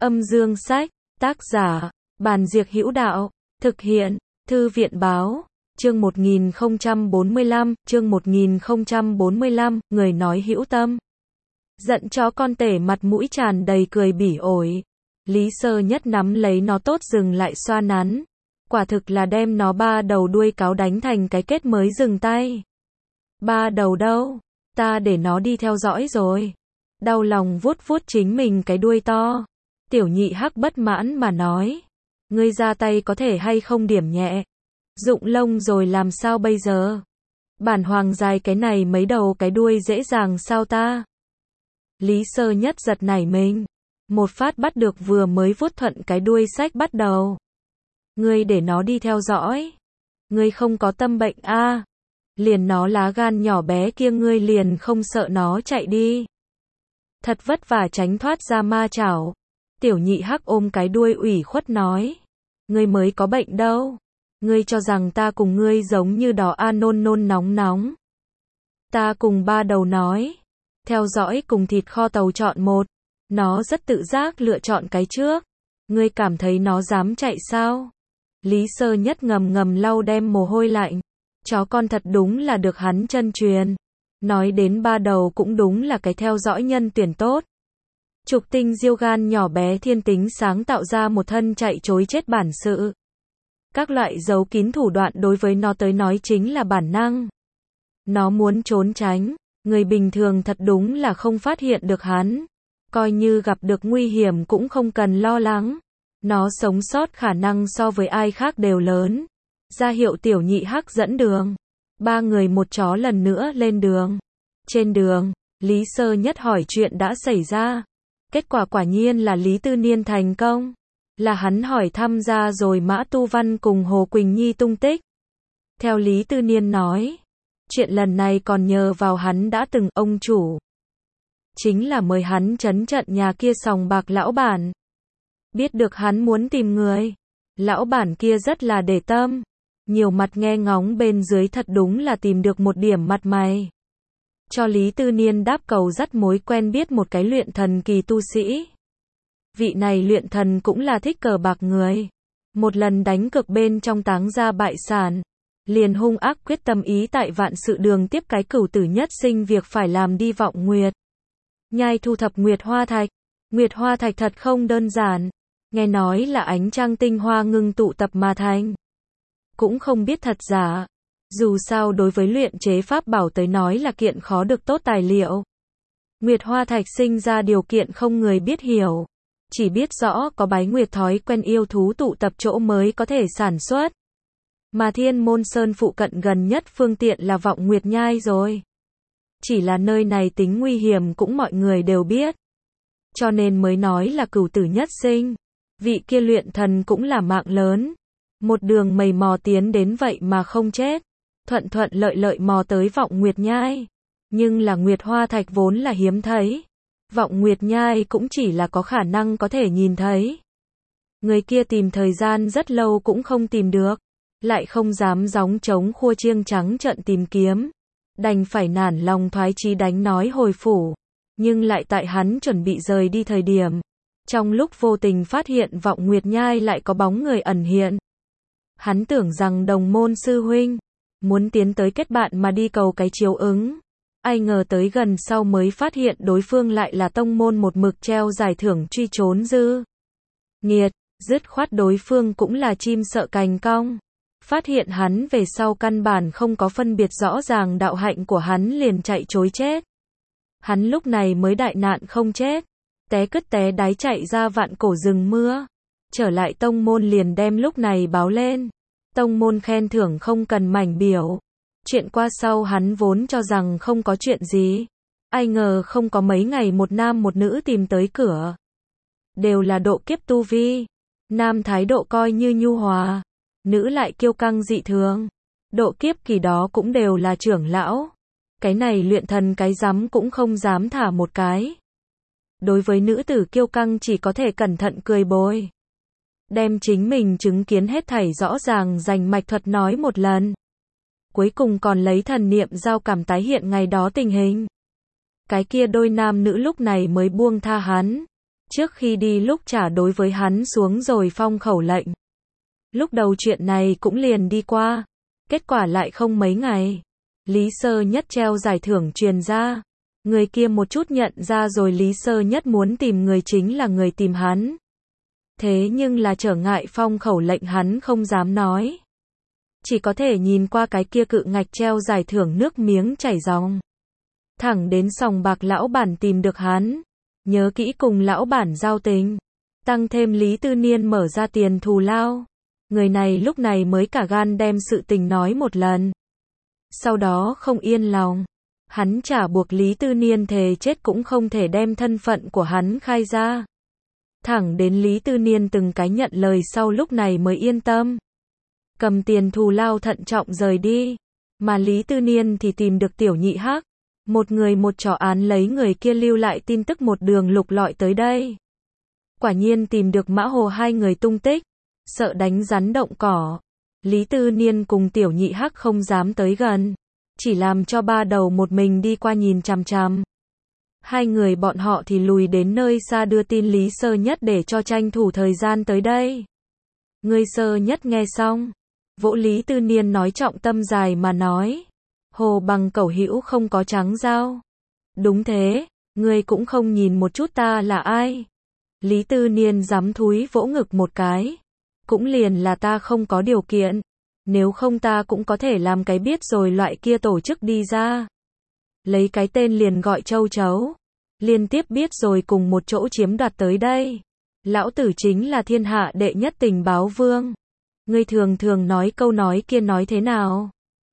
Âm dương sách, tác giả, Bàn Diệc Hữu Đạo, thực hiện, Thư viện báo, chương 1045, người nói hữu tâm. Giận chó con tể mặt mũi tràn đầy cười bỉ ổi. Lý Sơ Nhất nắm lấy nó tốt dừng lại xoa nắn. Quả thực là đem nó ba đầu đuôi cáo đánh thành cái kết mới dừng tay. Ba đầu đâu? Ta để nó đi theo dõi rồi. Đau lòng vuốt vuốt chính mình cái đuôi to. Tiểu Nhị Hắc bất mãn mà nói. Ngươi ra tay có thể hay không điểm nhẹ. Rụng lông rồi làm sao bây giờ? Bản hoàng dài cái này mấy đầu cái đuôi dễ dàng sao ta? Lý Sơ Nhất giật nảy mình. Một phát bắt được vừa mới vuốt thuận cái đuôi sách bắt đầu. Ngươi để nó đi theo dõi. Ngươi không có tâm bệnh a? Liền nó lá gan nhỏ bé kia ngươi liền không sợ nó chạy đi. Thật vất vả tránh thoát ra ma chảo. Tiểu Nhị Hắc ôm cái đuôi ủy khuất nói. Ngươi mới có bệnh đâu. Ngươi cho rằng ta cùng ngươi giống như đó nôn nôn nóng nóng. Ta cùng ba đầu nói. Theo dõi cùng thịt kho tàu chọn một. Nó rất tự giác lựa chọn cái trước. Ngươi cảm thấy nó dám chạy sao? Lý Sơ Nhất ngầm ngầm lau đem mồ hôi lạnh. Chó con thật đúng là được hắn chân truyền. Nói đến ba đầu cũng đúng là cái theo dõi nhân tuyển tốt. Trục Tinh Diêu gan nhỏ bé thiên tính sáng tạo ra một thân chạy chối chết bản sự. Các loại giấu kín thủ đoạn đối với nó tới nói chính là bản năng. Nó muốn trốn tránh, người bình thường thật đúng là không phát hiện được hắn. Coi như gặp được nguy hiểm cũng không cần lo lắng. Nó sống sót khả năng so với ai khác đều lớn. Ra hiệu Tiểu Nhị Hắc dẫn đường. Ba người một chó lần nữa lên đường. Trên đường, Lý Sơ Nhất hỏi chuyện đã xảy ra. Kết quả quả nhiên là Lý Tư Niên thành công. Là hắn hỏi thăm ra rồi Mã Tu Văn cùng Hồ Quỳnh Nhi tung tích. Theo Lý Tư Niên nói, chuyện lần này còn nhờ vào hắn đã từng ông chủ. Chính là mời hắn trấn trận nhà kia sòng bạc lão bản. Biết được hắn muốn tìm người. Lão bản kia rất là để tâm. Nhiều mặt nghe ngóng bên dưới thật đúng là tìm được một điểm mặt mày. Cho Lý Tư Niên đáp cầu dắt mối quen biết một cái luyện thần kỳ tu sĩ. Vị này luyện thần cũng là thích cờ bạc người. Một lần đánh cược bên trong táng ra bại sản. Liền hung ác quyết tâm ý tại Vạn Sự Đường tiếp cái cửu tử nhất sinh việc phải làm đi Vọng Nguyệt. Nhai thu thập Nguyệt Hoa Thạch. Nguyệt Hoa Thạch thật không đơn giản. Nghe nói là ánh trăng tinh hoa ngưng tụ tập mà thành. Cũng không biết thật giả. Dù sao đối với luyện chế pháp bảo tới nói là kiện khó được tốt tài liệu. Nguyệt Hoa Thạch sinh ra điều kiện không người biết hiểu. Chỉ biết rõ có bái nguyệt thói quen yêu thú tụ tập chỗ mới có thể sản xuất. Mà Thiên Môn Sơn phụ cận gần nhất phương tiện là Vọng Nguyệt Nhai rồi. Chỉ là nơi này tính nguy hiểm cũng mọi người đều biết. Cho nên mới nói là cửu tử nhất sinh. Vị kia luyện thần cũng là mạng lớn. Một đường mầy mò tiến đến vậy mà không chết. Thuận thuận lợi lợi mò tới Vọng Nguyệt Nhai. Nhưng là Nguyệt Hoa Thạch vốn là hiếm thấy. Vọng Nguyệt Nhai cũng chỉ là có khả năng có thể nhìn thấy. Người kia tìm thời gian rất lâu cũng không tìm được. Lại không dám gióng trống khua chiêng trắng trợn tìm kiếm. Đành phải nản lòng thoái chí đánh nói hồi phủ. Nhưng lại tại hắn chuẩn bị rời đi thời điểm. Trong lúc vô tình phát hiện Vọng Nguyệt Nhai lại có bóng người ẩn hiện. Hắn tưởng rằng đồng môn sư huynh. Muốn tiến tới kết bạn mà đi cầu cái chiếu ứng. Ai ngờ tới gần sau mới phát hiện đối phương lại là tông môn một mực treo giải thưởng truy trốn dư. Nghiệt, dứt khoát đối phương cũng là chim sợ cành cong. Phát hiện hắn về sau căn bản không có phân biệt rõ ràng đạo hạnh của hắn liền chạy chối chết. Hắn lúc này mới đại nạn không chết. Té cứt té đái chạy ra vạn cổ rừng mưa. Trở lại tông môn liền đem lúc này báo lên. Tông môn khen thưởng không cần mảnh biểu. Chuyện qua sau hắn vốn cho rằng không có chuyện gì. Ai ngờ không có mấy ngày một nam một nữ tìm tới cửa. Đều là độ kiếp tu vi. Nam thái độ coi như nhu hòa. Nữ lại kiêu căng dị thường. Độ kiếp kỳ đó cũng đều là trưởng lão. Cái này luyện thần cái dám cũng không dám thả một cái. Đối với nữ tử kiêu căng chỉ có thể cẩn thận cười bồi. Đem chính mình chứng kiến hết thảy rõ ràng dành mạch thuật nói một lần. Cuối cùng còn lấy thần niệm giao cảm tái hiện ngày đó tình hình. Cái kia đôi nam nữ lúc này mới buông tha hắn. Trước khi đi lúc trả đối với hắn xuống rồi phong khẩu lệnh. Lúc đầu chuyện này cũng liền đi qua. Kết quả lại không mấy ngày. Lý Sơ Nhất treo giải thưởng truyền ra. Người kia một chút nhận ra rồi Lý Sơ Nhất muốn tìm người chính là người tìm hắn. Thế nhưng là trở ngại phong khẩu lệnh hắn không dám nói. Chỉ có thể nhìn qua cái kia cự ngạch treo giải thưởng nước miếng chảy ròng. Thẳng đến sòng bạc lão bản tìm được hắn. Nhớ kỹ cùng lão bản giao tình. Tăng thêm Lý Tư Niên mở ra tiền thù lao. Người này lúc này mới cả gan đem sự tình nói một lần. Sau đó không yên lòng. Hắn trả buộc Lý Tư Niên thề chết cũng không thể đem thân phận của hắn khai ra. Thẳng đến Lý Tư Niên từng cái nhận lời sau lúc này mới yên tâm. Cầm tiền thù lao thận trọng rời đi. Mà Lý Tư Niên thì tìm được Tiểu Nhị Hắc. Một người một trò án lấy người kia lưu lại tin tức một đường lục lọi tới đây. Quả nhiên tìm được Mã Hồ hai người tung tích. Sợ đánh rắn động cỏ. Lý Tư Niên cùng Tiểu Nhị Hắc không dám tới gần. Chỉ làm cho ba đầu một mình đi qua nhìn chằm chằm. Hai người bọn họ thì lùi đến nơi xa đưa tin Lý Sơ Nhất để cho tranh thủ thời gian tới đây. Người Sơ Nhất nghe xong. Vỗ Lý Tư Niên nói trọng tâm dài mà nói. Hồ bằng cẩu hữu không có trắng dao. Đúng thế, ngươi cũng không nhìn một chút ta là ai. Lý Tư Niên giám thúi vỗ ngực một cái. Cũng liền là ta không có điều kiện. Nếu không ta cũng có thể làm cái biết rồi loại kia tổ chức đi ra. Lấy cái tên liền gọi châu chấu. Liên tiếp biết rồi cùng một chỗ chiếm đoạt tới đây. Lão tử chính là thiên hạ đệ nhất tình báo vương. Ngươi thường thường nói câu nói kia nói thế nào?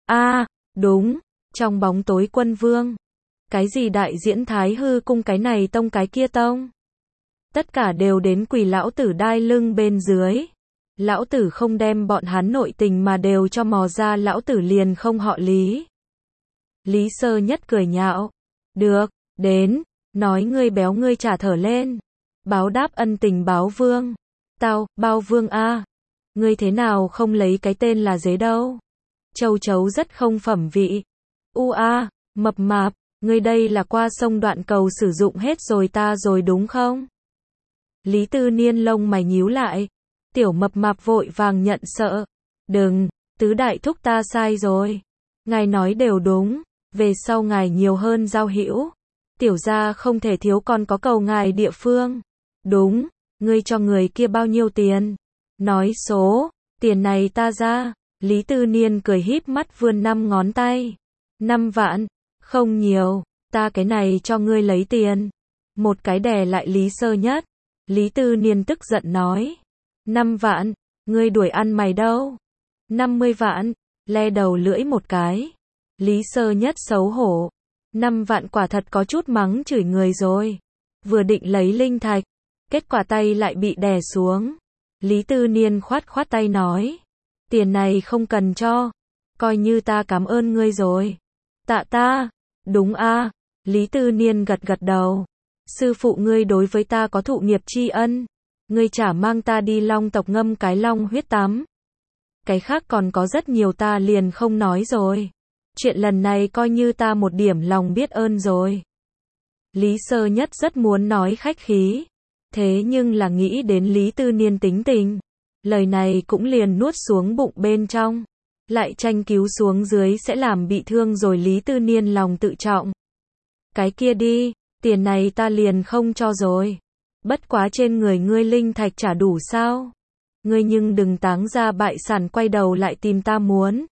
Đúng, trong bóng tối quân vương. Cái gì đại diễn thái hư cung cái này tông cái kia tông. Tất cả đều đến quỳ lão tử đai lưng bên dưới. Lão tử không đem bọn hắn nội tình mà đều cho mò ra lão tử liền không họ Lý. Lý Sơ Nhất cười nhạo. Được, đến, nói ngươi béo ngươi trả thở lên. Báo đáp ân tình báo vương. Tao, bao vương a. Ngươi thế nào không lấy cái tên là dế đâu. Châu chấu rất không phẩm vị. Mập mạp, ngươi đây là qua sông đoạn cầu sử dụng hết rồi ta rồi đúng không? Lý Tư Niên lông mày nhíu lại. Tiểu mập mạp vội vàng nhận sợ. Đừng, tứ đại thúc ta sai rồi. Ngài nói đều đúng, về sau ngài nhiều hơn giao hữu. Tiểu gia không thể thiếu còn có cầu ngài địa phương. Đúng, ngươi cho người kia bao nhiêu tiền? Nói số, tiền này ta ra. Lý Tư Niên cười híp mắt vươn 5 ngón tay. 5 vạn, không nhiều, ta cái này cho ngươi lấy tiền. Một cái đè lại Lý Sơ Nhất. Lý Tư Niên tức giận nói. 5 vạn, ngươi đuổi ăn mày đâu? 50 vạn, le đầu lưỡi một cái. Lý Sơ Nhất xấu hổ. 5 vạn quả thật có chút mắng chửi người rồi. Vừa định lấy linh thạch, kết quả tay lại bị đè xuống. Lý Tư Niên khoát khoát tay nói. Tiền này không cần cho. Coi như ta cảm ơn ngươi rồi. Tạ ta. Đúng a. Lý Tư Niên gật gật đầu. Sư phụ ngươi đối với ta có thụ nghiệp tri ân. Ngươi chả mang ta đi Long tộc ngâm cái long huyết tắm. Cái khác còn có rất nhiều ta liền không nói rồi. Chuyện lần này coi như ta một điểm lòng biết ơn rồi. Lý Sơ Nhất rất muốn nói khách khí. Thế nhưng là nghĩ đến Lý Tư Niên tính tình. Lời này cũng liền nuốt xuống bụng bên trong. Lại tranh cứu xuống dưới sẽ làm bị thương rồi Lý Tư Niên lòng tự trọng. Cái kia đi, tiền này ta liền không cho rồi. Bất quá trên người ngươi linh thạch trả đủ sao? Ngươi nhưng đừng táng ra bại sản quay đầu lại tìm ta muốn.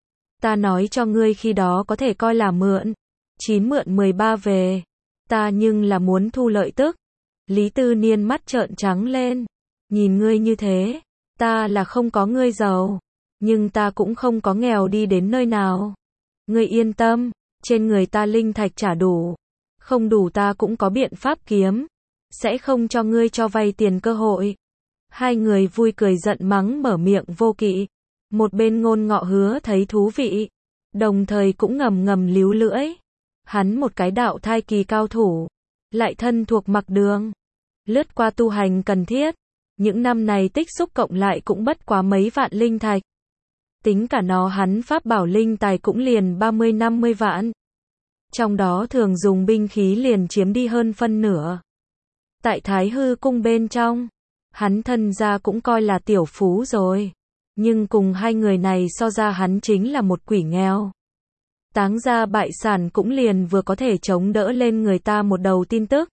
Ta nói cho ngươi khi đó có thể coi là mượn. 9 mượn 13 về. Ta nhưng là muốn thu lợi tức. Lý Tư Niên mắt trợn trắng lên. Nhìn ngươi như thế, ta là không có ngươi giàu. Nhưng ta cũng không có nghèo đi đến nơi nào. Ngươi yên tâm, trên người ta linh thạch trả đủ. Không đủ ta cũng có biện pháp kiếm. Sẽ không cho ngươi cho vay tiền cơ hội. Hai người vui cười giận mắng mở miệng vô kỵ. Một bên Ngôn Ngọ Hứa thấy thú vị. Đồng thời cũng ngầm ngầm líu lưỡi. Hắn một cái đạo thai kỳ cao thủ. Lại thân thuộc mặc đường. Lướt qua tu hành cần thiết. Những năm này tích xúc cộng lại cũng bất quá mấy vạn linh thạch. Tính cả nó hắn pháp bảo linh tài cũng liền 30-50 vạn. Trong đó thường dùng binh khí liền chiếm đi hơn phân nửa. Tại Thái Hư cung bên trong, hắn thân gia cũng coi là tiểu phú rồi. Nhưng cùng hai người này so ra hắn chính là một quỷ nghèo. Táng gia bại sản cũng liền vừa có thể chống đỡ lên người ta một đầu tin tức.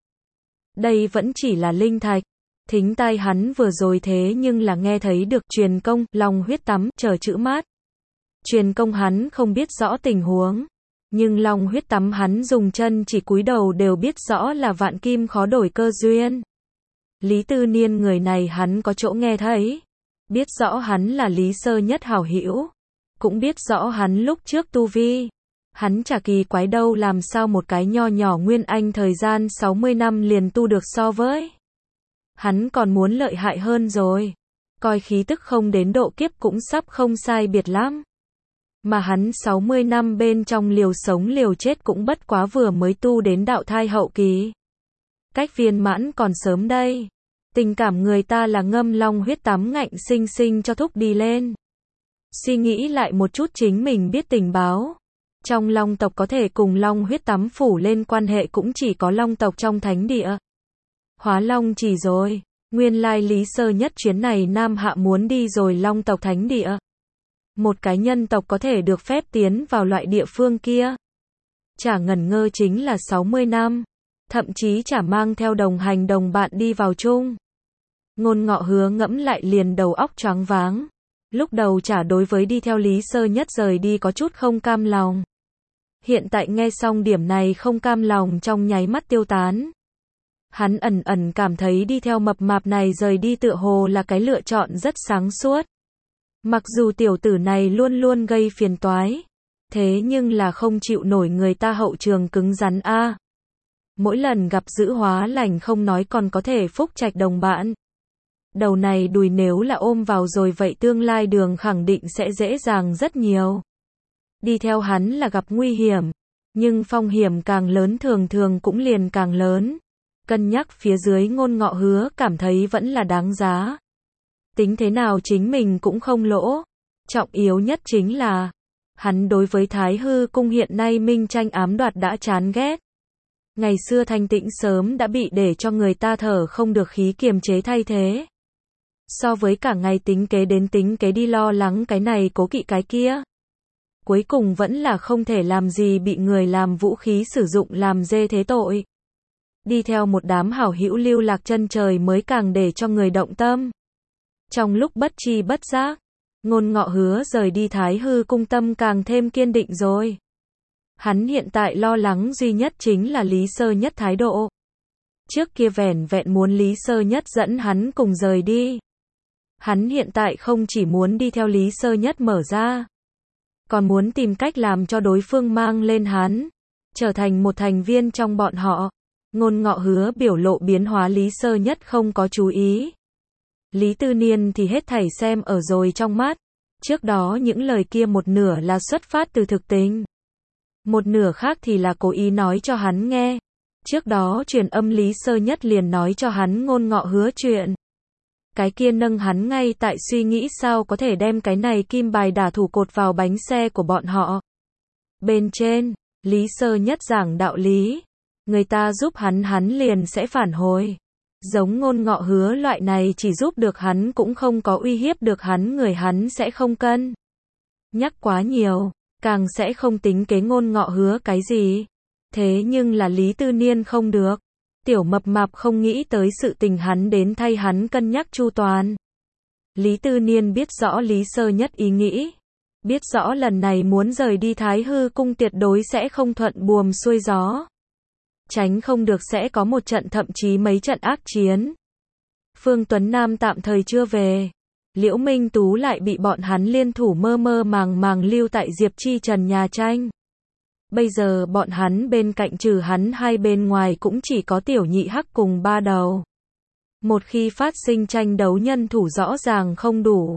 Đây vẫn chỉ là linh thạch. Thính tai hắn vừa rồi thế nhưng là nghe thấy được truyền công, long huyết tắm, chờ chữ mát. Truyền công hắn không biết rõ tình huống. Nhưng long huyết tắm hắn dùng chân chỉ cúi đầu đều biết rõ là vạn kim khó đổi cơ duyên. Lý Tư Niên người này hắn có chỗ nghe thấy. Biết rõ hắn là Lý Sơ Nhất hảo hữu. Cũng biết rõ hắn lúc trước tu vi. Hắn chả kỳ quái đâu làm sao một cái nho nhỏ nguyên anh thời gian 60 năm liền tu được so với. Hắn còn muốn lợi hại hơn rồi. Coi khí tức không đến độ kiếp cũng sắp không sai biệt lắm. Mà hắn 60 năm bên trong liều sống liều chết cũng bất quá vừa mới tu đến đạo thai hậu kỳ. Cách viên mãn còn sớm đây. Tình cảm người ta là ngâm long huyết tắm ngạnh sinh sinh cho thúc đi lên. Suy nghĩ lại một chút chính mình biết tình báo. Trong long tộc có thể cùng long huyết tắm phủ lên quan hệ cũng chỉ có long tộc trong thánh địa. Hóa long chỉ rồi. Nguyên lai Lý Sơ Nhất chuyến này Nam Hạ muốn đi rồi long tộc thánh địa. Một cái nhân tộc có thể được phép tiến vào loại địa phương kia. Chả ngần ngơ chính là 60 năm. Thậm chí chả mang theo đồng hành đồng bạn đi vào chung. Ngôn Ngọ Hứa ngẫm lại liền đầu óc choáng váng. Lúc đầu chả đối với đi theo Lý Sơ Nhất rời đi có chút không cam lòng. Hiện tại nghe xong điểm này không cam lòng trong nháy mắt tiêu tán. Hắn ẩn ẩn cảm thấy đi theo mập mạp này rời đi tựa hồ là cái lựa chọn rất sáng suốt. Mặc dù tiểu tử này luôn luôn gây phiền toái. Thế nhưng là không chịu nổi người ta hậu trường cứng rắn a. Mỗi lần gặp giữ hóa lành không nói còn có thể phúc trạch đồng bạn. Đầu này đùi nếu là ôm vào rồi vậy tương lai đường khẳng định sẽ dễ dàng rất nhiều. Đi theo hắn là gặp nguy hiểm. Nhưng phong hiểm càng lớn thường thường cũng liền càng lớn. Cân nhắc phía dưới Ngôn Ngọ Hứa cảm thấy vẫn là đáng giá. Tính thế nào chính mình cũng không lỗ. Trọng yếu nhất chính là hắn đối với Thái Hư cung hiện nay minh tranh ám đoạt đã chán ghét. Ngày xưa thanh tĩnh sớm đã bị để cho người ta thở không được khí kiềm chế thay thế. So với cả ngày tính kế đến tính kế đi lo lắng cái này cố kỵ cái kia. Cuối cùng vẫn là không thể làm gì bị người làm vũ khí sử dụng làm dê thế tội. Đi theo một đám hảo hữu lưu lạc chân trời mới càng để cho người động tâm. Trong lúc bất tri bất giác, Ngôn Ngọ Hứa rời đi Thái Hư cung tâm càng thêm kiên định rồi. Hắn hiện tại lo lắng duy nhất chính là Lý Sơ Nhất thái độ. Trước kia vẻn vẹn muốn Lý Sơ Nhất dẫn hắn cùng rời đi. Hắn hiện tại không chỉ muốn đi theo Lý Sơ Nhất mở ra, còn muốn tìm cách làm cho đối phương mang lên hắn, trở thành một thành viên trong bọn họ. Ngôn Ngọ Hứa biểu lộ biến hóa Lý Sơ Nhất không có chú ý. Lý Tư Niên thì hết thảy xem ở rồi trong mắt. Trước đó những lời kia một nửa là xuất phát từ thực tình. Một nửa khác thì là cố ý nói cho hắn nghe. Trước đó truyền âm Lý Sơ Nhất liền nói cho hắn Ngôn Ngọ Hứa chuyện. Cái kia nâng hắn ngay tại suy nghĩ sao có thể đem cái này kim bài đả thủ cột vào bánh xe của bọn họ. Bên trên, Lý Sơ Nhất giảng đạo lý. Người ta giúp hắn liền sẽ phản hồi. Giống Ngôn Ngọ Hứa loại này chỉ giúp được hắn cũng không có uy hiếp được hắn người hắn sẽ không cân nhắc quá nhiều, càng sẽ không tính kế Ngôn Ngọ Hứa cái gì. Thế nhưng là Lý Tư Niên không được. Tiểu mập mạp không nghĩ tới sự tình hắn đến thay hắn cân nhắc chu toàn. Lý Tư Niên biết rõ Lý Sơ Nhất ý nghĩ. Biết rõ lần này muốn rời đi Thái Hư cung tuyệt đối sẽ không thuận buồm xuôi gió. Tránh không được sẽ có một trận thậm chí mấy trận ác chiến. Phương Tuấn Nam tạm thời chưa về. Liễu Minh Tú lại bị bọn hắn liên thủ mơ mơ màng màng lưu tại Diệp Chi Trần nhà tranh. Bây giờ bọn hắn bên cạnh trừ hắn hai bên ngoài cũng chỉ có Tiểu Nhị Hắc cùng ba đầu. Một khi phát sinh tranh đấu nhân thủ rõ ràng không đủ.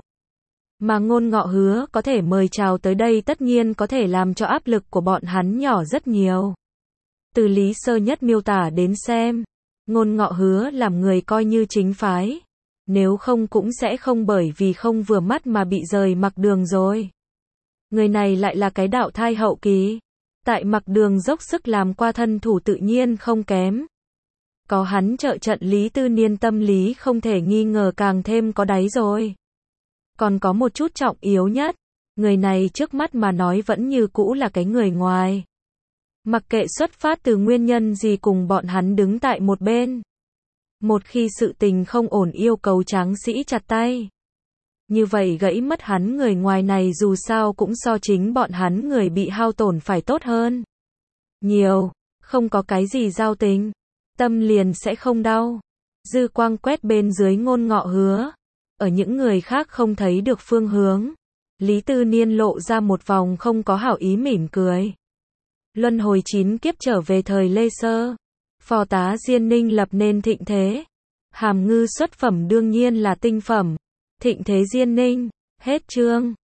Mà Ngôn Ngọ Hứa có thể mời chào tới đây tất nhiên có thể làm cho áp lực của bọn hắn nhỏ rất nhiều. Từ Lý Sơ Nhất miêu tả đến xem, Ngôn Ngọ Hứa làm người coi như chính phái. Nếu không cũng sẽ không bởi vì không vừa mắt mà bị rời mặc đường rồi. Người này lại là cái đạo thai hậu kỳ. Tại mặc đường dốc sức làm qua thân thủ tự nhiên không kém. Có hắn trợ trận Lý Tư Niên tâm lý không thể nghi ngờ càng thêm có đáy rồi. Còn có một chút trọng yếu nhất, người này trước mắt mà nói vẫn như cũ là cái người ngoài. Mặc kệ xuất phát từ nguyên nhân gì cùng bọn hắn đứng tại một bên. Một khi sự tình không ổn yêu cầu tráng sĩ chặt tay. Như vậy gãy mất hắn người ngoài này dù sao cũng so chính bọn hắn người bị hao tổn phải tốt hơn. Nhiều, không có cái gì giao tình. Tâm liền sẽ không đau. Dư quang quét bên dưới Ngôn Ngọ Hứa. Ở những người khác không thấy được phương hướng. Lý Tư Niên lộ ra một vòng không có hảo ý mỉm cười. Luân hồi 9 kiếp trở về thời Lê Sơ. Phò tá Diên Ninh lập nên thịnh thế. Hàm Ngư xuất phẩm đương nhiên là tinh phẩm. Thịnh thế Diên Ninh. Hết chương.